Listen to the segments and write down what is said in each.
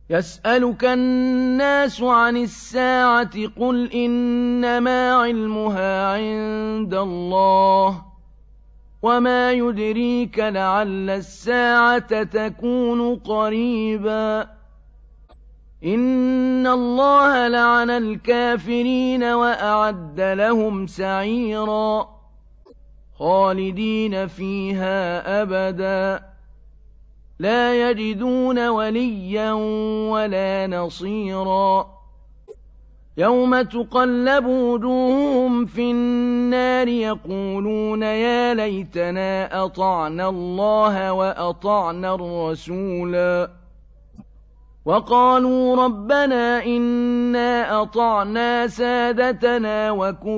يسألك الناس عن الساعة قل إنما علمها عند الله وما يدريك لعل الساعة تكون قريبا إن الله لعن الكافرين وأعد لهم سعيرا خالدين فيها أبدا لا يجدون وليا ولا نصيرا يوم تقلب وجوههم في النار يقولون يا ليتنا أطعنا الله وأطعنا الرسولا وقالوا ربنا إنا أطعنا سادتنا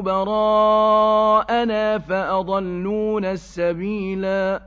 وكبراءنا فأضلونا السبيلا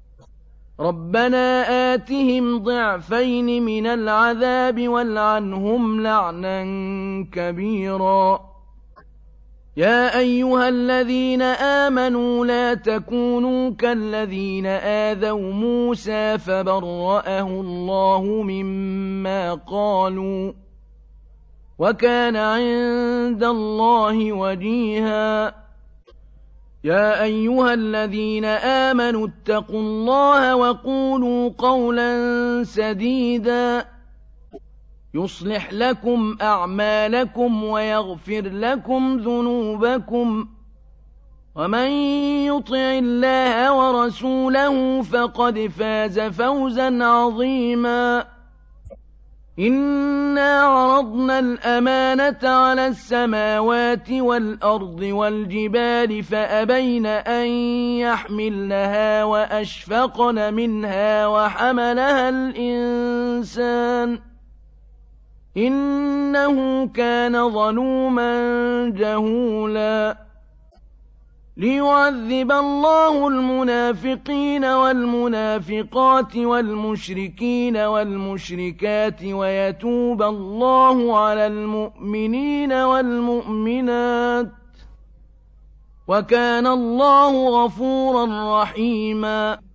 ربنا آتهم ضعفين من العذاب والعنهم لعنا كبيرا يا أيها الذين آمنوا لا تكونوا كالذين آذوا موسى فبرأه الله مما قالوا وكان عند الله وجيها يا أيها الذين آمنوا اتقوا الله وقولوا قولا سديدا يصلح لكم أعمالكم ويغفر لكم ذنوبكم ومن يطع الله ورسوله فقد فاز فوزا عظيما إنا عرضنا الأمانة على السماوات والأرض والجبال فأبين أن يحملنها وأشفقن منها وحملها الإنسان إنه كان ظلوما جهولا ليعذب الله المنافقين والمنافقات والمشركين والمشركات ويتوب الله على المؤمنين والمؤمنات وكان الله غفورا رحيما